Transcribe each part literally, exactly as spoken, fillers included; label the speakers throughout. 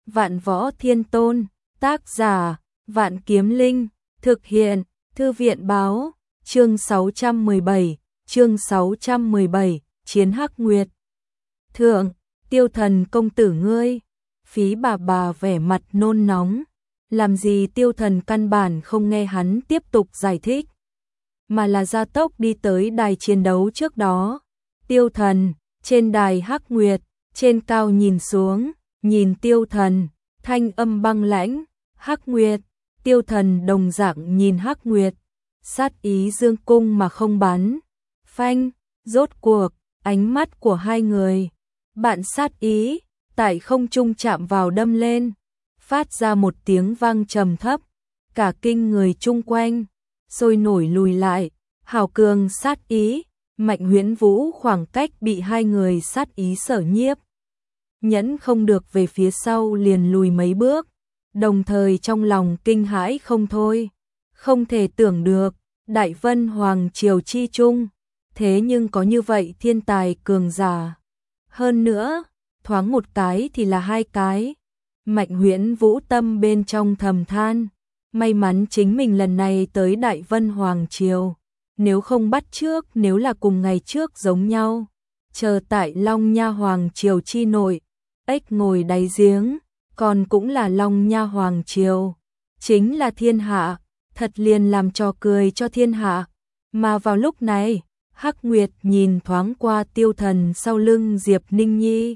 Speaker 1: Vạn Võ Thiên Tôn, tác giả, Vạn Kiếm Linh, thực hiện, Thư viện báo, chương sáu trăm mười bảy, chương sáu trăm mười bảy, Chiến Hắc Nguyệt. Thượng, Tiêu Thần công tử ngươi, Phí bà bà vẻ mặt nôn nóng, làm gì Tiêu Thần căn bản không nghe hắn tiếp tục giải thích, mà là gia tốc đi tới đài chiến đấu trước đó. Tiêu Thần, trên đài Hắc Nguyệt, trên cao nhìn xuống, nhìn Tiêu Thần, thanh âm băng lãnh, Hắc Nguyệt, Tiêu Thần đồng dạng nhìn Hắc Nguyệt, sát ý dương cung mà không bắn. Phanh, rốt cuộc, ánh mắt của hai người, bạn sát ý, tại không trung chạm vào đâm lên, phát ra một tiếng vang trầm thấp, cả kinh người chung quanh, sôi nổi lùi lại, hào cường sát ý, Mạnh Huyễn Vũ khoảng cách bị hai người sát ý sở nhiếp. Nhẫn không được về phía sau liền lùi mấy bước, đồng thời trong lòng kinh hãi không thôi, không thể tưởng được, Đại Vân Hoàng Triều chi trung, thế nhưng có như vậy thiên tài cường giả. Hơn nữa, thoáng một cái thì là hai cái. Mạnh Huyễn Vũ tâm bên trong thầm than, may mắn chính mình lần này tới Đại Vân Hoàng Triều, nếu không bắt trước, nếu là cùng ngày trước giống nhau, chờ tại Long Nha Hoàng Triều chi nội, ếch ngồi đáy giếng, còn cũng là Long Nha Hoàng Triều, chính là thiên hạ, thật liền làm trò cười cho thiên hạ. Mà vào lúc này, Hắc Nguyệt nhìn thoáng qua Tiêu Thần sau lưng Diệp Ninh Nhi,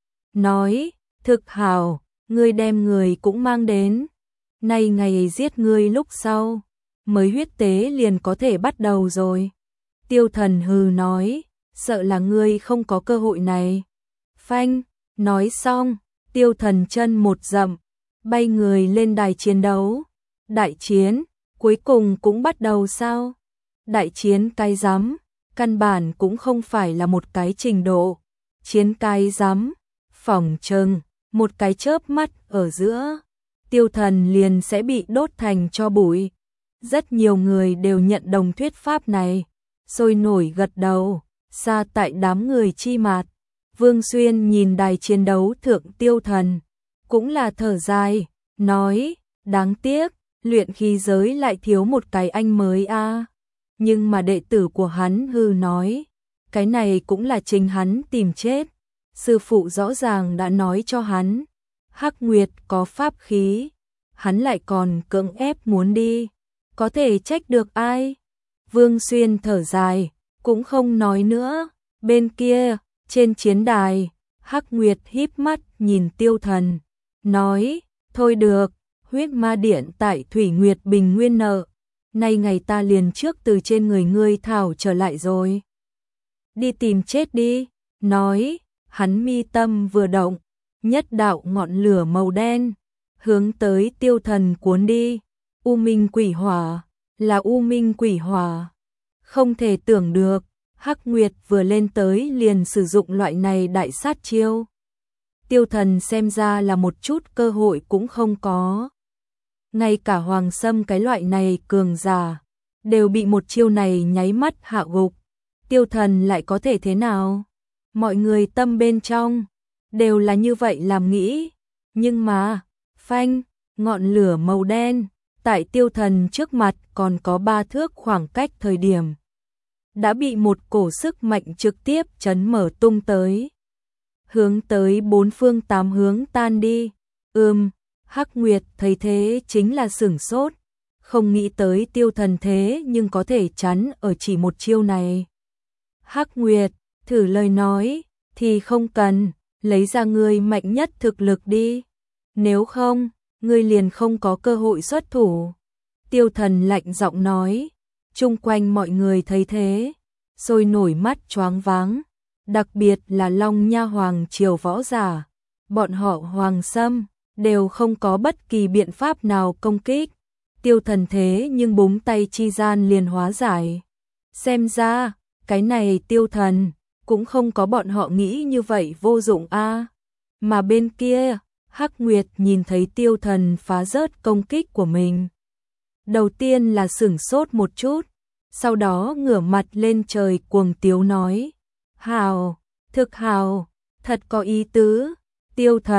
Speaker 1: nói, thực hảo, ngươi đem người cũng mang đến, nay ngày giết ngươi lúc sau, mới huyết tế liền có thể bắt đầu rồi. Tiêu Thần hừ nói, sợ là ngươi không có cơ hội này. Phanh, nói xong, Tiêu Thần chân một dậm, bay người lên đài chiến đấu. Đại chiến, cuối cùng cũng bắt đầu sao? Đại chiến cái rắm, căn bản cũng không phải là một cái trình độ. Chiến cái rắm, phỏng chừng, một cái chớp mắt ở giữa, Tiêu Thần liền sẽ bị đốt thành tro bụi. Rất nhiều người đều nhận đồng thuyết pháp này, sôi nổi gật đầu, xa tại đám người chi mạt. Vương Xuyên nhìn đài chiến đấu thượng Tiêu Thần, cũng là thở dài, nói, đáng tiếc, luyện khí giới lại thiếu một cái anh mới a. À. Nhưng mà đệ tử của hắn hư nói, cái này cũng là chính hắn tìm chết. Sư phụ rõ ràng đã nói cho hắn, Hắc Nguyệt có pháp khí, hắn lại còn cưỡng ép muốn đi, có thể trách được ai? Vương Xuyên thở dài, cũng không nói nữa. Bên kia, trên chiến đài, Hắc Nguyệt híp mắt nhìn Tiêu Thần, nói, thôi được, huyết ma điện tại Thủy Nguyệt Bình Nguyên nợ, nay ngày ta liền trước từ trên người ngươi thảo trở lại rồi. Đi tìm chết đi, nói, hắn mi tâm vừa động, nhất đạo ngọn lửa màu đen, hướng tới Tiêu Thần cuốn đi. U Minh Quỷ Hỏa, là U Minh Quỷ Hỏa. Không thể tưởng được, Hắc Nguyệt vừa lên tới liền sử dụng loại này đại sát chiêu. Tiêu Thần xem ra là một chút cơ hội cũng không có. Ngay cả Hoàng Sâm cái loại này cường giả, đều bị một chiêu này nháy mắt hạ gục. Tiêu Thần lại có thể thế nào? Mọi người tâm bên trong, đều là như vậy làm nghĩ. Nhưng mà, phanh, ngọn lửa màu đen, tại Tiêu Thần trước mặt còn có ba thước khoảng cách thời điểm, đã bị một cổ sức mạnh trực tiếp chấn mở tung tới, hướng tới bốn phương tám hướng tan đi. Ừm, Hắc Nguyệt thấy thế chính là sửng sốt, không nghĩ tới Tiêu Thần thế nhưng có thể chắn ở chỉ một chiêu này. Hắc Nguyệt, thử lời nói, thì không cần, lấy ra ngươi mạnh nhất thực lực đi, nếu không, ngươi liền không có cơ hội xuất thủ. Tiêu Thần lạnh giọng nói, chung quanh mọi người thấy thế, sôi nổi mắt choáng váng, đặc biệt là Long Nha Hoàng Triều võ giả, bọn họ Hoàng Sâm, đều không có bất kỳ biện pháp nào công kích. Tiêu Thần thế nhưng búng tay chi gian liền hóa giải. Xem ra, cái này Tiêu Thần, cũng không có bọn họ nghĩ như vậy vô dụng a. À. Mà bên kia, Hắc Nguyệt nhìn thấy Tiêu Thần phá rớt công kích của mình. Đầu tiên là sửng sốt một chút, sau đó ngửa mặt lên trời cuồng tiếu nói, hào, thực hào, thật có ý tứ, Tiêu Thần,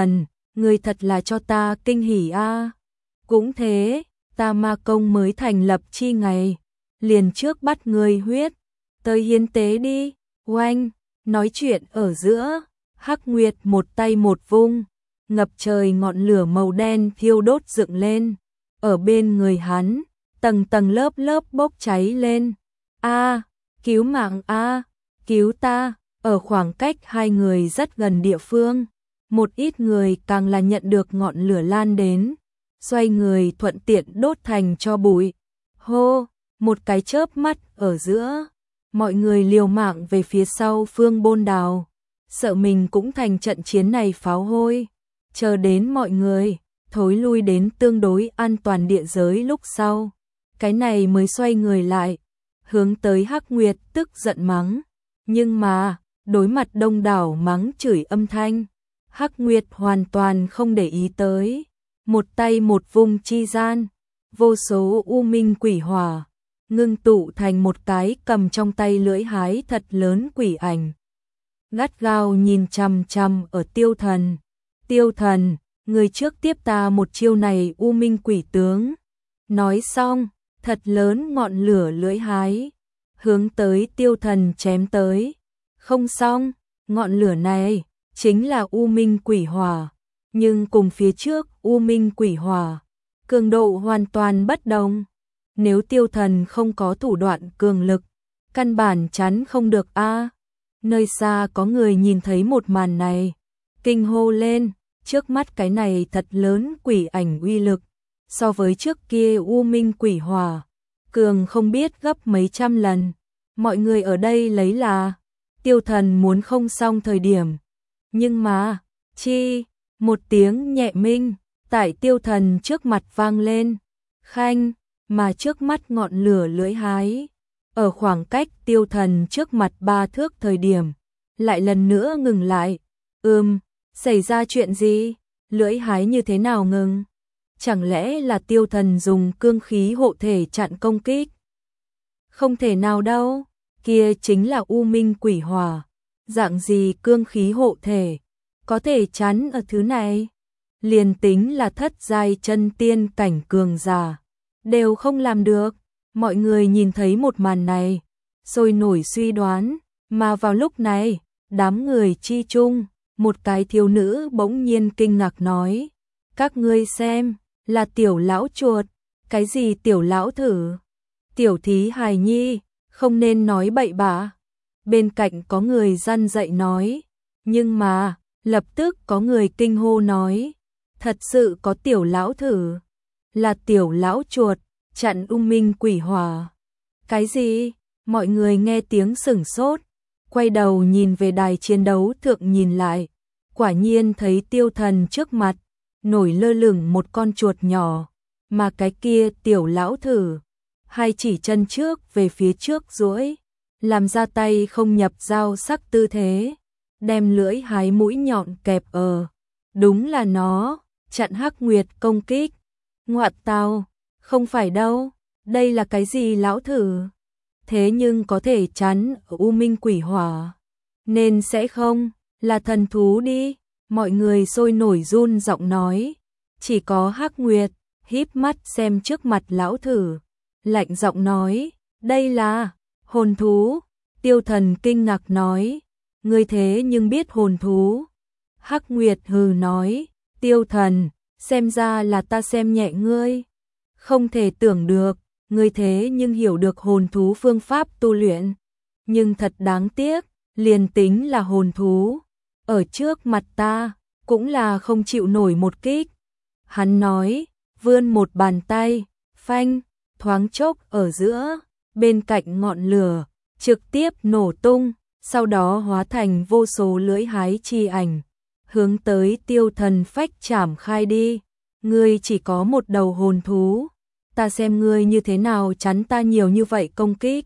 Speaker 1: Ngươi thật là cho ta kinh hỉ a. Cũng thế, ta ma công mới thành lập chi ngày, liền trước bắt ngươi huyết, tới hiến tế đi. Oanh, nói chuyện ở giữa, Hắc Nguyệt một tay một vung, ngập trời ngọn lửa màu đen thiêu đốt dựng lên, ở bên người hắn, tầng tầng lớp lớp bốc cháy lên. A, cứu mạng a, cứu ta. Ở khoảng cách hai người rất gần địa phương, một ít người càng là nhận được ngọn lửa lan đến, xoay người thuận tiện đốt thành tro bụi. Hô, một cái chớp mắt ở giữa, mọi người liều mạng về phía sau Phương Bôn Đào, sợ mình cũng thành trận chiến này pháo hôi. Chờ đến mọi người thối lui đến tương đối an toàn địa giới lúc sau, cái này mới xoay người lại, hướng tới Hắc Nguyệt tức giận mắng. Nhưng mà, đối mặt đông đảo mắng chửi âm thanh, Hắc Nguyệt hoàn toàn không để ý tới, một tay một vung chi gian, vô số u minh quỷ hỏa ngưng tụ thành một cái cầm trong tay lưỡi hái thật lớn quỷ ảnh. Gắt gao nhìn chằm chằm ở Tiêu Thần. Tiêu Thần, người trước tiếp ta một chiêu này u minh quỷ tướng. Nói xong, thật lớn ngọn lửa lưỡi hái, hướng tới Tiêu Thần chém tới. Không xong, ngọn lửa này chính là u minh quỷ hỏa, nhưng cùng phía trước u minh quỷ hỏa, cường độ hoàn toàn bất đồng. Nếu Tiêu Thần không có thủ đoạn cường lực, căn bản chắn không được a. Nơi xa có người nhìn thấy một màn này, kinh hô lên, trước mắt cái này thật lớn quỷ ảnh uy lực, so với trước kia u minh quỷ hỏa, cường không biết gấp mấy trăm lần. Mọi người ở đây lấy là Tiêu Thần muốn không xong thời điểm. Nhưng mà, chi, một tiếng nhẹ minh, tại Tiêu Thần trước mặt vang lên, khanh, mà trước mắt ngọn lửa lưỡi hái, ở khoảng cách Tiêu Thần trước mặt ba thước thời điểm, lại lần nữa ngừng lại. Ừm, xảy ra chuyện gì? Lưỡi hái như thế nào ngừng? Chẳng lẽ là Tiêu Thần dùng cương khí hộ thể chặn công kích? Không thể nào đâu, kia chính là u minh quỷ hỏa, dạng gì cương khí hộ thể, có thể chắn ở thứ này? Liền tính là thất giai chân tiên cảnh cường giả, đều không làm được. Mọi người nhìn thấy một màn này, sôi nổi suy đoán, mà vào lúc này, đám người chi chung, một cái thiếu nữ bỗng nhiên kinh ngạc nói, các ngươi xem, là tiểu lão chuột. Cái gì tiểu lão thử? Tiểu thí hài nhi, không nên nói bậy bạ. Bên cạnh có người răn dạy nói, nhưng mà, lập tức có người kinh hô nói, thật sự có tiểu lão thử, là tiểu lão chuột, chặn u minh quỷ hỏa. Cái gì? Mọi người nghe tiếng sửng sốt, quay đầu nhìn về đài chiến đấu thượng nhìn lại, quả nhiên thấy Tiêu Thần trước mặt, nổi lơ lửng một con chuột nhỏ, mà cái kia tiểu lão thử, hai chỉ chân trước về phía trước duỗi, làm ra tay không nhập dao sắc tư thế, đem lưỡi hái mũi nhọn kẹp ở. Đúng là nó, chặn Hắc Nguyệt công kích. Ngoạn tào, không phải đâu, đây là cái gì lão thử? Thế nhưng có thể chắn ở u minh quỷ hỏa, nên sẽ không là thần thú đi. Mọi người sôi nổi run giọng nói, chỉ có Hắc Nguyệt híp mắt xem trước mặt lão thử, lạnh giọng nói, đây là hồn thú. Tiêu Thần kinh ngạc nói, ngươi thế nhưng biết hồn thú? Hắc Nguyệt hừ nói, Tiêu Thần, xem ra là ta xem nhẹ ngươi. Không thể tưởng được, ngươi thế nhưng hiểu được hồn thú phương pháp tu luyện. Nhưng thật đáng tiếc, liền tính là hồn thú, ở trước mặt ta, cũng là không chịu nổi một kích. Hắn nói, vươn một bàn tay, phanh, thoáng chốc ở giữa, bên cạnh ngọn lửa, trực tiếp nổ tung, sau đó hóa thành vô số lưỡi hái chi ảnh, hướng tới Tiêu Thần phách chảm khai đi. Ngươi chỉ có một đầu hồn thú, ta xem ngươi như thế nào chắn ta nhiều như vậy công kích.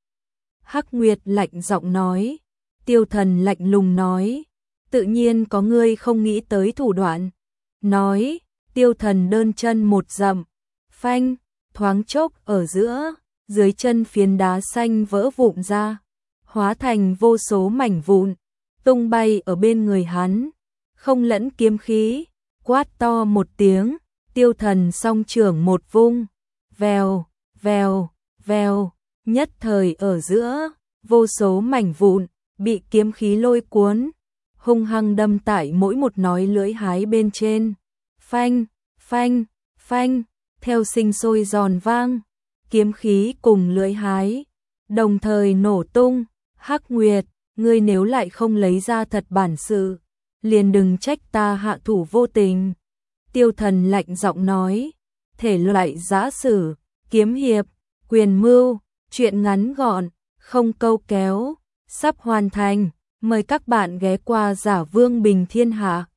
Speaker 1: Hắc Nguyệt lạnh giọng nói. Tiêu Thần lạnh lùng nói, tự nhiên có ngươi không nghĩ tới thủ đoạn. Nói, Tiêu Thần đơn chân một dậm, phanh, thoáng chốc ở giữa, dưới chân phiến đá xanh vỡ vụn ra, hóa thành vô số mảnh vụn, tung bay ở bên người hắn, không lẫn kiếm khí, Quát to một tiếng, Tiêu Thần song trưởng một vung, vèo, vèo, vèo, nhất thời ở giữa, vô số mảnh vụn, bị kiếm khí lôi cuốn, hung hăng đâm tại mỗi một nói lưỡi hái bên trên. Phanh, phanh, phanh, theo sinh sôi giòn vang, kiếm khí cùng lưỡi hái, đồng thời nổ tung. Hắc Nguyệt, ngươi nếu lại không lấy ra thật bản sự, liền đừng trách ta hạ thủ vô tình. Tiêu Thần lạnh giọng nói, thể loại giã sử, kiếm hiệp, quyền mưu, truyện ngắn gọn, không câu kéo, sắp hoàn thành, mời các bạn ghé qua Giả Vương Bình Thiên Hạ.